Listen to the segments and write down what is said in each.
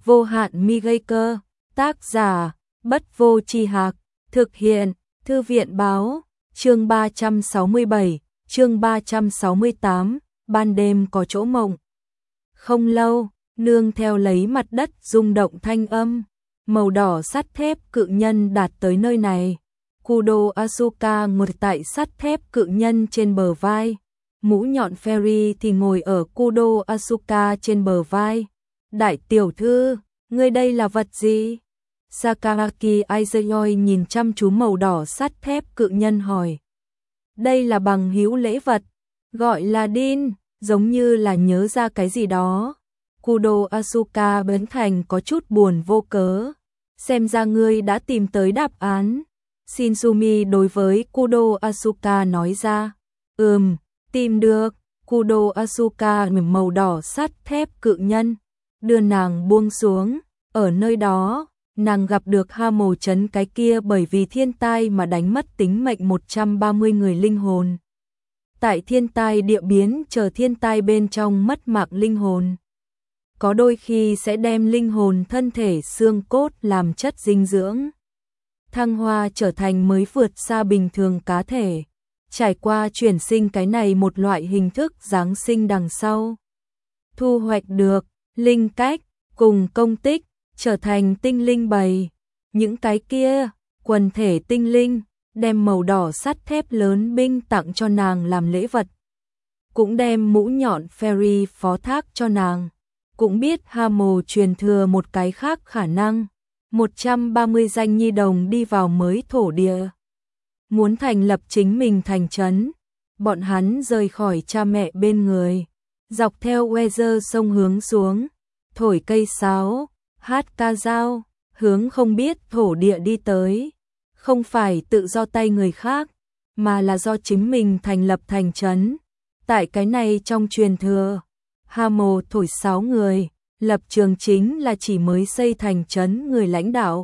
vô hạn mi gây cơ, tác giả, Bất Vô Tri Hạc, thực hiện, Thư viện Báo, chương 367, chương 368, ban đêm có chỗ mộng. Không lâu, nương theo lấy mặt đất rung động thanh âm, màu đỏ sắt thép cự nhân đạt tới nơi này. Kudo Asuka ngồi tại sắt thép cự nhân trên bờ vai, mũ nhọn Fairy thì ngồi ở Kudo Asuka trên bờ vai. Đại tiểu thư, ngươi đây là vật gì? Sakaraki Aizoyoi nhìn chăm chú màu đỏ sắt thép cự nhân hỏi. Đây là bằng hữu lễ vật, gọi là Din, giống như là nhớ ra cái gì đó. Kudo Asuka bến thành có chút buồn vô cớ. Xem ra ngươi đã tìm tới đáp án. Shinzumi đối với Kudo Asuka nói ra. Tìm được. Kudo Asuka màu đỏ sắt thép cự nhân, đưa nàng buông xuống. Ở nơi đó, nàng gặp được Hamo trấn cái kia bởi vì thiên tai mà đánh mất tính mệnh 130 người linh hồn. Tại thiên tai địa biến chờ thiên tai bên trong mất mạng linh hồn. Có đôi khi sẽ đem linh hồn thân thể xương cốt làm chất dinh dưỡng. Thăng hoa trở thành mới vượt xa bình thường cá thể. Trải qua chuyển sinh cái này một loại hình thức giáng sinh đằng sau. Thu hoạch được linh cách cùng công tích, trở thành tinh linh bầy. Những cái kia, quần thể tinh linh, đem màu đỏ sắt thép lớn binh tặng cho nàng làm lễ vật. Cũng đem mũ nhọn Fairy phó thác cho nàng. Cũng biết Hamo truyền thừa một cái khác khả năng. 130 danh nhi đồng đi vào mới thổ địa. Muốn thành lập chính mình thành trấn. Bọn hắn rời khỏi cha mẹ bên người. Dọc theo Weather sông hướng xuống. Thổi cây sáo, hát ca dao, hướng không biết thổ địa đi tới. Không phải tự do tay người khác, mà là do chính mình thành lập thành trấn. Tại cái này trong truyền thừa, Hamo thổi sáo người, lập trường chính là chỉ mới xây thành trấn người lãnh đạo.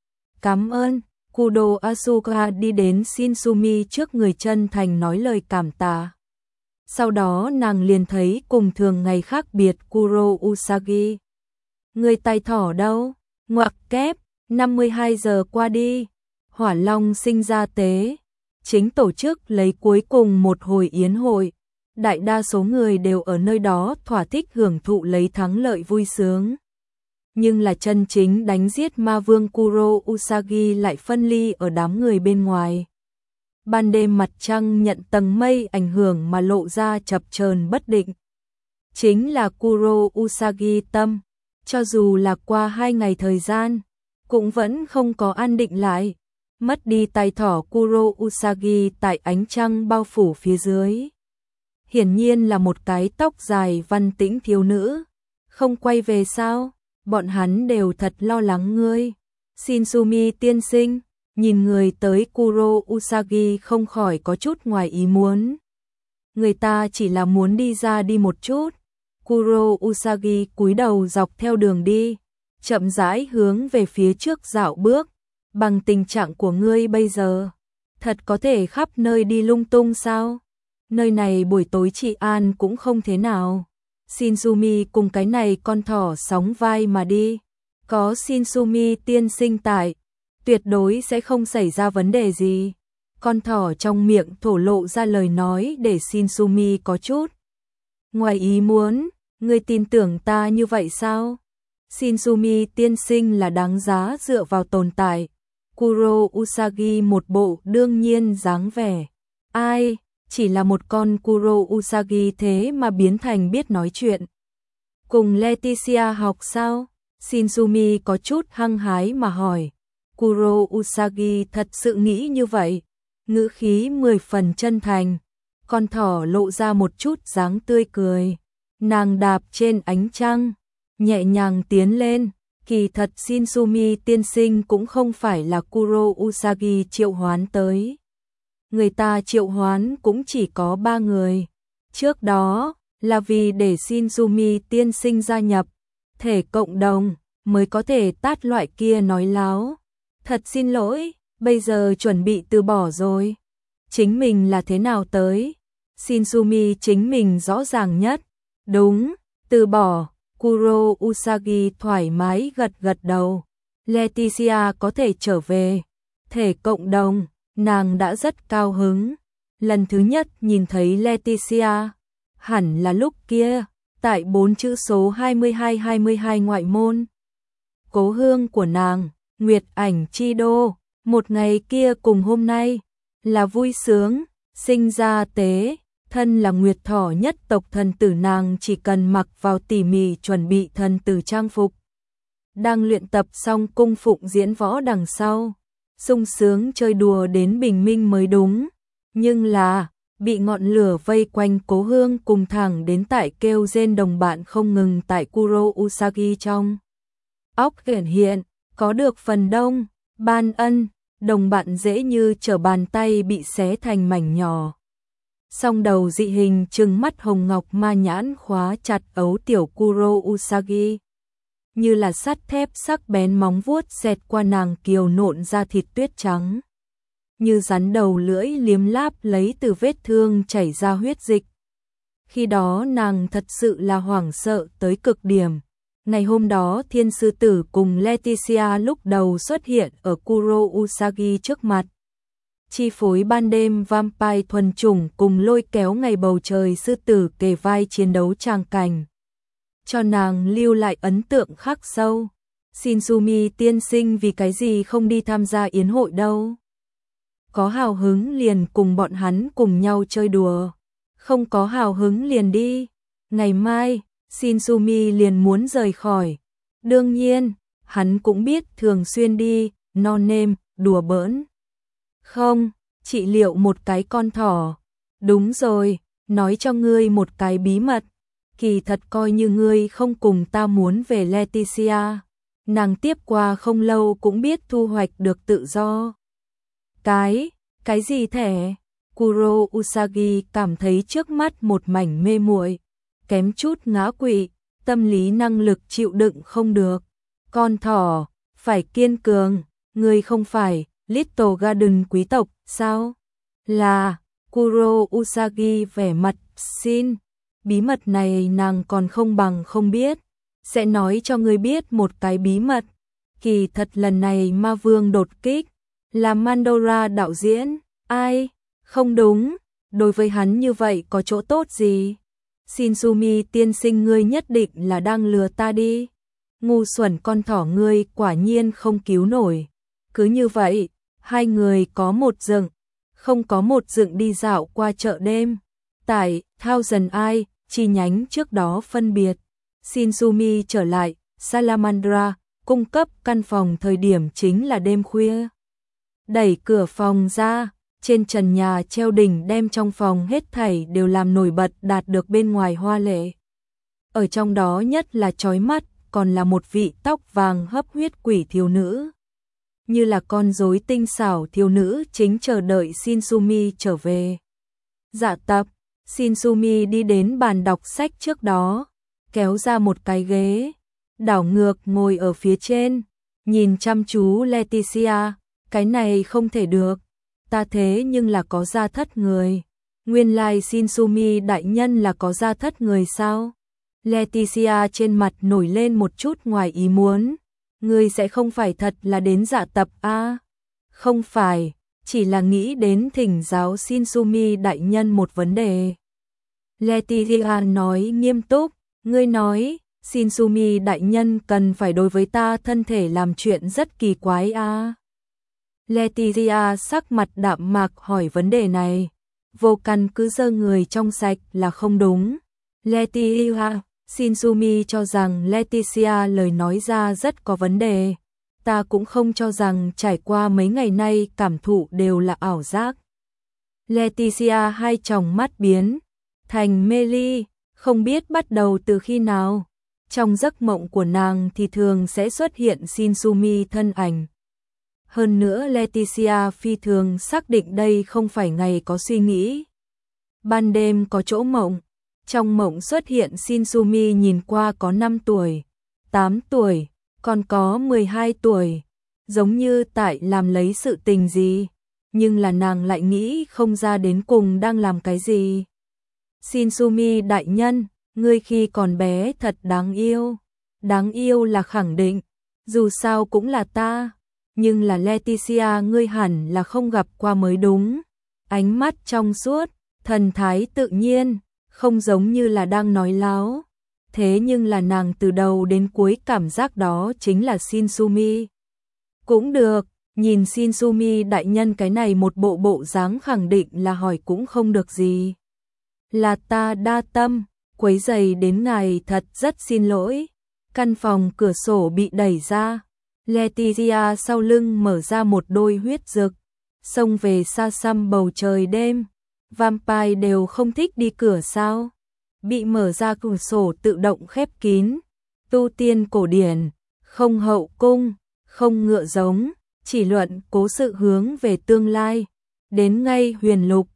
Cảm ơn. Kudo Asuka đi đến Shinzumi trước người chân thành nói lời cảm tạ. Sau đó nàng liền thấy cùng thường ngày khác biệt Kuro Usagi. Người tay thỏ đâu? Ngoặc kép, 52 giờ qua đi. Hỏa Long sinh ra tế. Chính tổ chức lấy cuối cùng một hồi yến hội. Đại đa số người đều ở nơi đó thỏa thích hưởng thụ lấy thắng lợi vui sướng. Nhưng là chân chính đánh giết ma vương Kuro Usagi lại phân ly ở đám người bên ngoài. Ban đêm mặt trăng nhận tầng mây ảnh hưởng mà lộ ra chập chờn bất định. Chính là Kuro Usagi tâm, cho dù là qua 2 ngày thời gian, cũng vẫn không có an định lại. Mất đi tay thỏ Kuro Usagi tại ánh trăng bao phủ phía dưới. Hiển nhiên là một cái tóc dài văn tĩnh thiếu nữ. Không quay về sao? Bọn hắn đều thật lo lắng ngươi. Shinzumi tiên sinh, nhìn người tới Kuro Usagi không khỏi có chút ngoài ý muốn. Người ta chỉ là muốn đi ra đi một chút. Kuro Usagi cúi đầu dọc theo đường đi, chậm rãi hướng về phía trước dạo bước. Bằng tình trạng của ngươi bây giờ, thật có thể khắp nơi đi lung tung sao? Nơi này buổi tối trị an cũng không thế nào. Shinzumi cùng cái này con thỏ sóng vai mà đi. Có Shinzumi tiên sinh tại, tuyệt đối sẽ không xảy ra vấn đề gì. Con thỏ trong miệng thổ lộ ra lời nói để Shinzumi có chút ngoài ý muốn. Ngươi tin tưởng ta như vậy sao? Shinzumi tiên sinh là đáng giá dựa vào tồn tại. Kuro Usagi một bộ đương nhiên dáng vẻ. Ai? Chỉ là một con Kuro Usagi thế mà biến thành biết nói chuyện. Cùng Leticia học sao? Shinzumi có chút hăng hái mà hỏi. Kuro Usagi thật sự nghĩ như vậy. Ngữ khí 10 phần chân thành. Con thỏ lộ ra một chút dáng tươi cười. Nàng đạp trên ánh trăng, nhẹ nhàng tiến lên. Kỳ thật Shinzumi tiên sinh cũng không phải là Kuro Usagi triệu hoán tới. Người ta triệu hoán cũng chỉ có 3 người. Trước đó là vì để Shinzumi tiên sinh gia nhập thể cộng đồng mới có thể tát loại kia nói láo. Thật xin lỗi, bây giờ chuẩn bị từ bỏ rồi. Chính mình là thế nào tới? Shinzumi chính mình rõ ràng nhất. Đúng, từ bỏ. Kuro Usagi thoải mái gật gật đầu. Leticia có thể trở về thể cộng đồng, nàng đã rất cao hứng. Lần thứ nhất nhìn thấy Leticia, hẳn là lúc kia, tại 4 chữ số 2222 ngoại môn. Cố hương của nàng, Nguyệt Ảnh Chi Đô, một ngày kia cùng hôm nay, là vui sướng, sinh ra tế, thân là Nguyệt Thỏ nhất tộc thần tử nàng chỉ cần mặc vào tỉ mỉ chuẩn bị thần tử trang phục. Đang luyện tập xong cung phụng diễn võ đằng sau, sung sướng chơi đùa đến bình minh mới đúng, nhưng là bị ngọn lửa vây quanh cố hương cùng thẳng đến tại kêu rên đồng bạn không ngừng tại Kuro Usagi trong. Óc hiện, có được phần đông, ban ân, đồng bạn dễ như trở bàn tay bị xé thành mảnh nhỏ. Song đầu dị hình trừng mắt hồng ngọc ma nhãn khóa chặt ấu tiểu Kuro Usagi. Như là sắt thép sắc bén móng vuốt xẹt qua nàng kiều nộn ra thịt tuyết trắng. Như rắn đầu lưỡi liếm láp lấy từ vết thương chảy ra huyết dịch. Khi đó nàng thật sự là hoảng sợ tới cực điểm. Ngày hôm đó thiên sư tử cùng Leticia lúc đầu xuất hiện ở Kuro Usagi trước mặt. Chi phối ban đêm vampire thuần chủng cùng lôi kéo ngày bầu trời sư tử kề vai chiến đấu tràng cảnh. Cho nàng lưu lại ấn tượng khắc sâu. Shinsumi tiên sinh vì cái gì không đi tham gia yến hội đâu? Có hào hứng liền cùng bọn hắn cùng nhau chơi đùa. Không có hào hứng liền đi. Ngày mai, Shinsumi liền muốn rời khỏi. Đương nhiên, hắn cũng biết thường xuyên đi, no nêm, đùa bỡn. Không, trị liệu một cái con thỏ. Đúng rồi, nói cho ngươi một cái bí mật. Kỳ thật coi như ngươi không cùng ta muốn về Leticia. Nàng tiếp qua không lâu cũng biết thu hoạch được tự do. Cái gì thẻ? Kuro Usagi cảm thấy trước mắt một mảnh mê muội, kém chút ngã quỵ, tâm lý năng lực chịu đựng không được. Con thỏ, phải kiên cường, ngươi không phải Little Garden quý tộc, sao? Là, Kuro Usagi vẻ mặt xin, bí mật này nàng còn không bằng không biết. Sẽ nói cho ngươi biết một cái bí mật. Kỳ thật lần này ma vương đột kích, là Mandora đạo diễn. Ai? Không đúng, đối với hắn như vậy có chỗ tốt gì? Shinsumi tiên sinh ngươi nhất định là đang lừa ta đi. Ngu xuẩn con thỏ ngươi quả nhiên không cứu nổi. Cứ như vậy, hai người có một dựng, không có một dựng đi dạo qua chợ đêm. Tại Thousand Eye, chi nhánh trước đó phân biệt. Shinsumi trở lại, Salamandra, cung cấp căn phòng thời điểm chính là đêm khuya. Đẩy cửa phòng ra, trên trần nhà treo đỉnh đem trong phòng hết thảy đều làm nổi bật đạt được bên ngoài hoa lệ. Ở trong đó nhất là chói mắt, còn là một vị tóc vàng hấp huyết quỷ thiếu nữ. Như là con rối tinh xảo thiếu nữ chính chờ đợi Shinsumi trở về. Dạ tập, Shinsumi đi đến bàn đọc sách trước đó, kéo ra một cái ghế, đảo ngược ngồi ở phía trên, nhìn chăm chú Leticia, cái này không thể được, ta thế nhưng là có gia thất người. Nguyên lai Shinsumi đại nhân là có gia thất người sao? Leticia trên mặt nổi lên một chút ngoài ý muốn. Ngươi sẽ không phải thật là đến dạ tập a? Không phải, chỉ là nghĩ đến thỉnh giáo Shinsumi đại nhân một vấn đề. Leticia nói nghiêm túc, ngươi nói, Shinsumi đại nhân cần phải đối với ta thân thể làm chuyện rất kỳ quái a. Leticia sắc mặt đạm mạc hỏi vấn đề này, vô căn cứ giơ người trong sạch là không đúng. Leticia, Shinsumi cho rằng Leticia lời nói ra rất có vấn đề. Ta cũng không cho rằng trải qua mấy ngày nay cảm thụ đều là ảo giác. Leticia hai tròng mắt biến thành mê ly, không biết bắt đầu từ khi nào. Trong giấc mộng của nàng thì thường sẽ xuất hiện Shinsumi thân ảnh. Hơn nữa Leticia phi thường xác định đây không phải ngày có suy nghĩ. Ban đêm có chỗ mộng. Trong mộng xuất hiện Shinsumi nhìn qua có 5 tuổi, 8 tuổi, còn có 12 tuổi. Giống như tại làm lấy sự tình gì. Nhưng là nàng lại nghĩ không ra đến cùng đang làm cái gì. Shinsumi đại nhân, ngươi khi còn bé thật đáng yêu. Đáng yêu là khẳng định, dù sao cũng là ta, nhưng là Leticia ngươi hẳn là không gặp qua mới đúng. Ánh mắt trong suốt, thần thái tự nhiên, không giống như là đang nói láo. Thế nhưng là nàng từ đầu đến cuối cảm giác đó chính là Shinsumi. Cũng được, nhìn Shinsumi đại nhân cái này một bộ dáng khẳng định là hỏi cũng không được gì. Là ta đa tâm, quấy rầy đến ngài thật rất xin lỗi. Căn phòng cửa sổ bị đẩy ra. Leticia sau lưng mở ra một đôi huyết rực, xông về xa xăm bầu trời đêm. Vampire đều không thích đi cửa sao? Bị mở ra cửa sổ tự động khép kín. Tu tiên cổ điển, không hậu cung, không ngựa giống, chỉ luận cố sự hướng về tương lai. Đến ngay huyền lục,